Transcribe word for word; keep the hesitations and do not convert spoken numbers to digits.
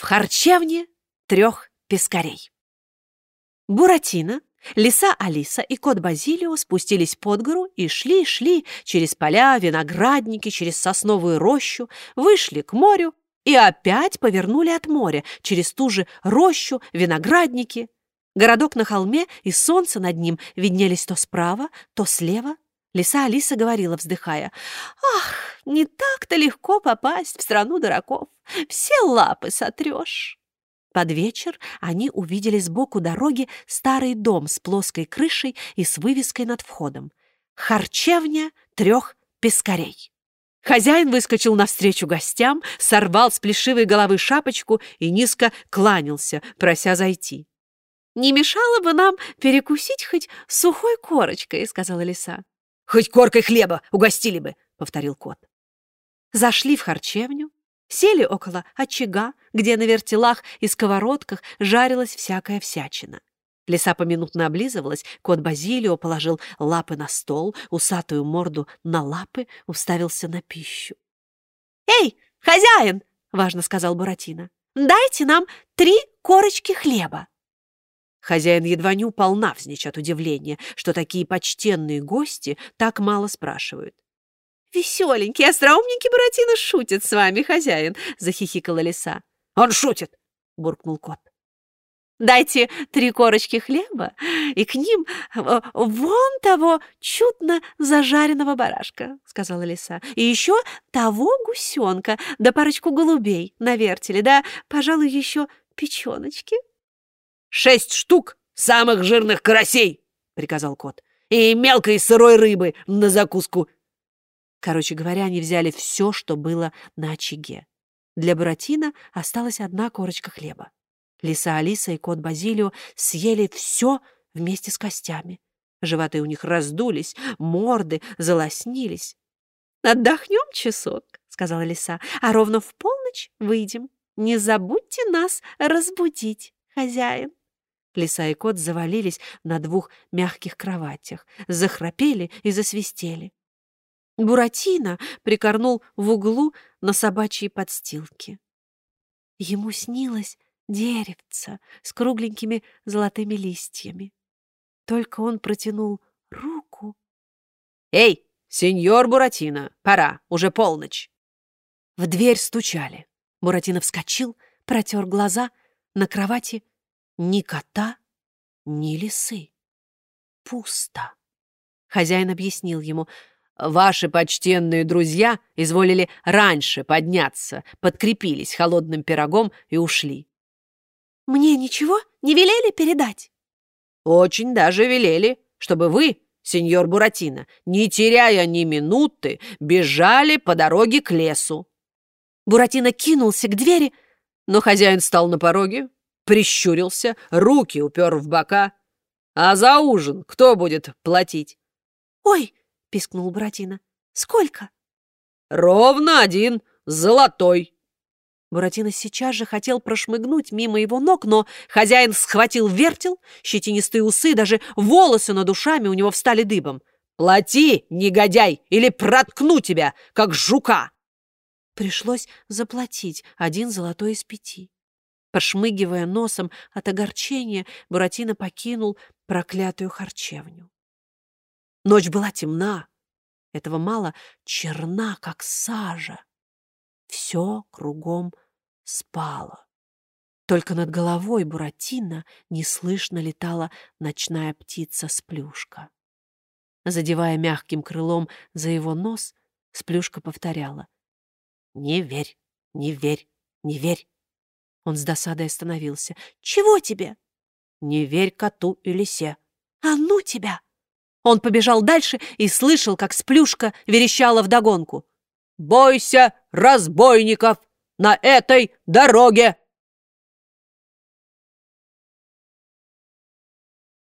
харчевне трех пескарей. Буратино, лиса Алиса и кот Базилио спустились под гору и шли-шли через поля, виноградники, через сосновую рощу, вышли к морю и опять повернули от моря через ту же рощу, виноградники. Городок на холме и солнце над ним виднелись то справа, то слева. Лиса Алиса говорила, вздыхая: «Ах, не так-то легко попасть в страну дураков. Все лапы сотрешь». Под вечер они увидели сбоку дороги старый дом с плоской крышей и с вывеской над входом: «Харчевня трех пескарей». Хозяин выскочил навстречу гостям, сорвал с плешивой головы шапочку и низко кланялся, прося зайти. «Не мешало бы нам перекусить хоть сухой корочкой», — сказала лиса. «Хоть коркой хлеба угостили бы», — повторил кот. Зашли в харчевню, сели около очага, где на вертелах и сковородках жарилась всякая всячина. Лиса поминутно облизывалась, кот Базилио положил лапы на стол, усатую морду на лапы, уставился на пищу. «Эй, хозяин!» — важно сказал Буратино. «Дайте нам три корочки хлеба». Хозяин едва не упал навзничь от удивления, что такие почтенные гости так мало спрашивают. «Веселенький, остроумненький Буратино шутит с вами, хозяин!» — захихикала лиса. «Он шутит!» — буркнул кот. «Дайте три корочки хлеба и к ним вон того чудно зажаренного барашка», — сказала лиса. «И еще того гусенка, да парочку голубей на вертеле, да, пожалуй, еще печеночки». «Шесть штук самых жирных карасей!» — приказал кот. «И мелкой сырой рыбы на закуску». Короче говоря, они взяли все, что было на очаге. Для Буратино осталась одна корочка хлеба. Лиса Алиса и кот Базилио съели все вместе с костями. Животы у них раздулись, морды залоснились. «Отдохнем часок», — сказала лиса, — «а ровно в полночь выйдем. Не забудьте нас разбудить, хозяин». Лиса и кот завалились на двух мягких кроватях, захрапели и засвистели. Буратино прикорнул в углу на собачьей подстилке. Ему снилось деревце с кругленькими золотыми листьями. Только он протянул руку. «Эй, сеньор Буратино, пора, уже полночь!» В дверь стучали. Буратино вскочил, протер глаза. На кровати ни кота, ни лисы. Пусто. Хозяин объяснил ему: «Ваши почтенные друзья изволили раньше подняться, подкрепились холодным пирогом и ушли». «Мне ничего не велели передать?» «Очень даже велели, чтобы вы, сеньор Буратино, не теряя ни минуты, бежали по дороге к лесу». Буратино кинулся к двери, но хозяин встал на пороге, прищурился, руки упер в бока. «А за ужин кто будет платить?» «Ой!» — пискнул Буратино. «Сколько?» «Ровно один золотой». Буратино сейчас же хотел прошмыгнуть мимо его ног, но хозяин схватил вертел, щетинистые усы, даже волосы над ушами у него встали дыбом. «Плати, негодяй, или проткну тебя, как жука!» Пришлось заплатить один золотой из пяти. Пошмыгивая носом от огорчения, Буратино покинул проклятую харчевню. Ночь была темна, этого мало, черна, как сажа. Все кругом спало. Только над головой Буратино неслышно летала ночная птица Сплюшка. Задевая мягким крылом за его нос, Сплюшка повторяла: «Не верь, не верь, не верь». Он с досадой остановился. «Чего тебе?» «Не верь коту и лисе». «А ну тебя!» Он побежал дальше и слышал, как Сплюшка верещала вдогонку: «Бойся разбойников на этой дороге!»